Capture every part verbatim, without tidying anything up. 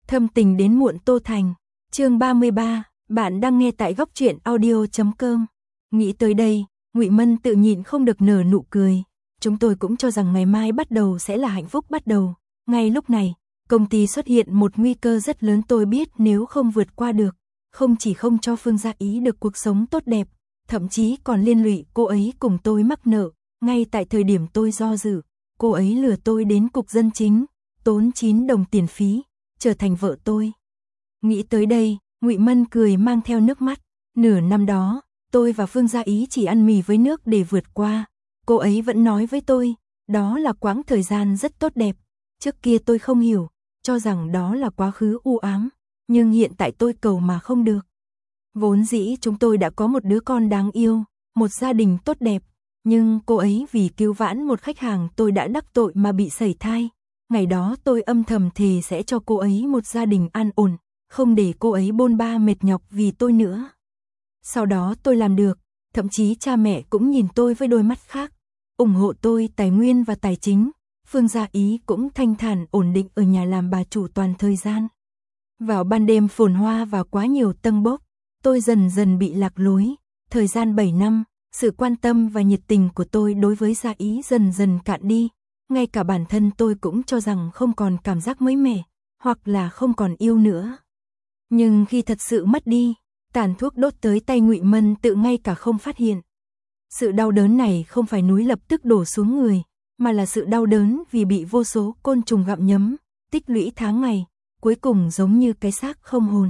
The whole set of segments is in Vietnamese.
Thâm tình đến muộn Tô Thành. Chương ba mươi ba, bạn đang nghe tại góc truyện audio chấm com. Nghĩ tới đây, Ngụy Mân tự nhịn không được nở nụ cười. Chúng tôi cũng cho rằng ngày mai bắt đầu sẽ là hạnh phúc bắt đầu. Ngay lúc này, công ty xuất hiện một nguy cơ rất lớn, tôi biết nếu không vượt qua được, không chỉ không cho Phương Gia Ý được cuộc sống tốt đẹp, thậm chí còn liên lụy cô ấy cùng tôi mắc nợ. Ngay tại thời điểm tôi do dự, cô ấy lừa tôi đến cục dân chính, tốn chín đồng tiền phí, trở thành vợ tôi. Nghĩ tới đây, Ngụy Mân cười mang theo nước mắt. Nửa năm đó, tôi và Phương Gia Ý chỉ ăn mì với nước để vượt qua. Cô ấy vẫn nói với tôi, đó là quãng thời gian rất tốt đẹp. Trước kia tôi không hiểu, cho rằng đó là quá khứ u ám, nhưng hiện tại tôi cầu mà không được. Vốn dĩ chúng tôi đã có một đứa con đáng yêu, một gia đình tốt đẹp, nhưng cô ấy vì cứu vãn một khách hàng tôi đã đắc tội mà bị sẩy thai. Ngày đó tôi âm thầm thề sẽ cho cô ấy một gia đình an ổn, không để cô ấy bôn ba mệt nhọc vì tôi nữa. Sau đó tôi làm được, thậm chí cha mẹ cũng nhìn tôi với đôi mắt khác, ủng hộ tôi tài nguyên và tài chính. Phương Gia Ý cũng thanh thản ổn định ở nhà làm bà chủ toàn thời gian. Vào ban đêm phồn hoa và quá nhiều tâng bốc, tôi dần dần bị lạc lối. Thời gian bảy năm, sự quan tâm và nhiệt tình của tôi đối với Gia Ý dần dần cạn đi. Ngay cả bản thân tôi cũng cho rằng không còn cảm giác mới mẻ, hoặc là không còn yêu nữa. Nhưng khi thật sự mất đi, tàn thuốc đốt tới tay Ngụy Mân tự ngay cả không phát hiện. Sự đau đớn này không phải núi lập tức đổ xuống người, mà là sự đau đớn vì bị vô số côn trùng gặm nhấm, tích lũy tháng ngày, cuối cùng giống như cái xác không hồn.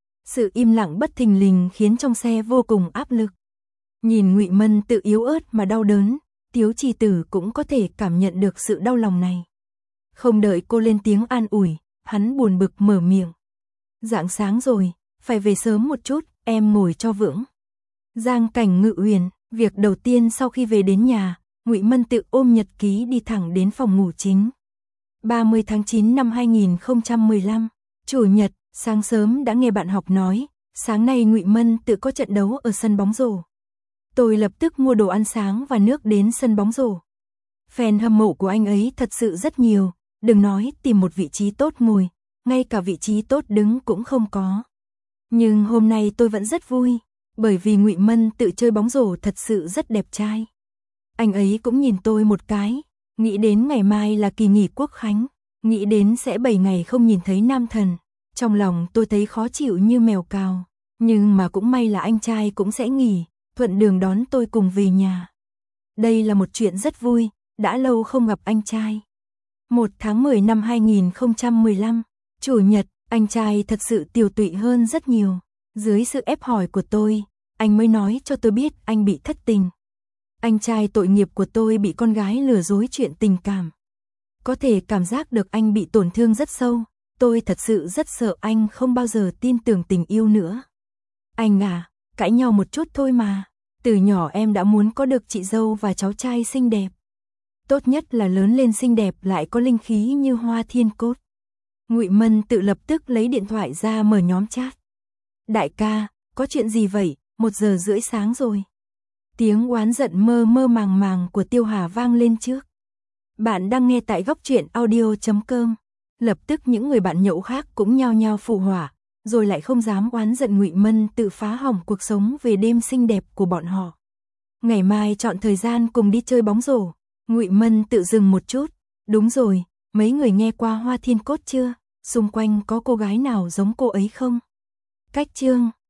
Sự im lặng bất thình lình khiến trong xe vô cùng áp lực. Nhìn Ngụy Mân tự yếu ớt mà đau đớn, Tiếu Trì Tử cũng có thể cảm nhận được sự đau lòng này. Không đợi cô lên tiếng an ủi, hắn buồn bực mở miệng. Rạng sáng rồi, phải về sớm một chút, em ngồi cho vững. Giang Cảnh Ngự Uyển, việc đầu tiên sau khi về đến nhà, Ngụy Mân tự ôm nhật ký đi thẳng đến phòng ngủ chính. ba mươi tháng chín năm hai nghìn không trăm mười lăm, Chủ nhật, sáng sớm đã nghe bạn học nói, sáng nay Ngụy Mân tự có trận đấu ở sân bóng rổ. Tôi lập tức mua đồ ăn sáng và nước đến sân bóng rổ. Fan hâm mộ của anh ấy thật sự rất nhiều, đừng nói tìm một vị trí tốt ngồi, ngay cả vị trí tốt đứng cũng không có. Nhưng hôm nay tôi vẫn rất vui, bởi vì Ngụy Mân tự chơi bóng rổ thật sự rất đẹp trai. Anh ấy cũng nhìn tôi một cái, nghĩ đến ngày mai là kỳ nghỉ Quốc khánh, nghĩ đến sẽ bảy ngày không nhìn thấy nam thần. Trong lòng tôi thấy khó chịu như mèo cào, nhưng mà cũng may là anh trai cũng sẽ nghỉ, thuận đường đón tôi cùng về nhà. Đây là một chuyện rất vui, đã lâu không gặp anh trai. một tháng mười năm hai nghìn không trăm mười lăm, Chủ nhật, anh trai thật sự tiều tụy hơn rất nhiều. Dưới sự ép hỏi của tôi, anh mới nói cho tôi biết anh bị thất tình. Anh trai tội nghiệp của tôi bị con gái lừa dối chuyện tình cảm. Có thể cảm giác được anh bị tổn thương rất sâu. Tôi thật sự rất sợ anh không bao giờ tin tưởng tình yêu nữa. Anh à, cãi nhau một chút thôi mà. Từ nhỏ em đã muốn có được chị dâu và cháu trai xinh đẹp. Tốt nhất là lớn lên xinh đẹp lại có linh khí như hoa thiên cốt. Ngụy Mân tự lập tức lấy điện thoại ra mở nhóm chat. Đại ca, có chuyện gì vậy? Một giờ rưỡi sáng rồi. Tiếng oán giận mơ mơ màng màng của Tiêu Hà vang lên trước. Bạn đang nghe tại góc truyện audio chấm com. Lập tức những người bạn nhậu khác cũng nhao nhao phụ họa, rồi lại không dám oán giận Ngụy Mân tự phá hỏng cuộc sống về đêm xinh đẹp của bọn họ. Ngày mai chọn thời gian cùng đi chơi bóng rổ. Ngụy Mân tự dừng một chút. Đúng rồi, mấy người nghe qua Hoa Thiên Cốt chưa? Xung quanh có cô gái nào giống cô ấy không? Cách chương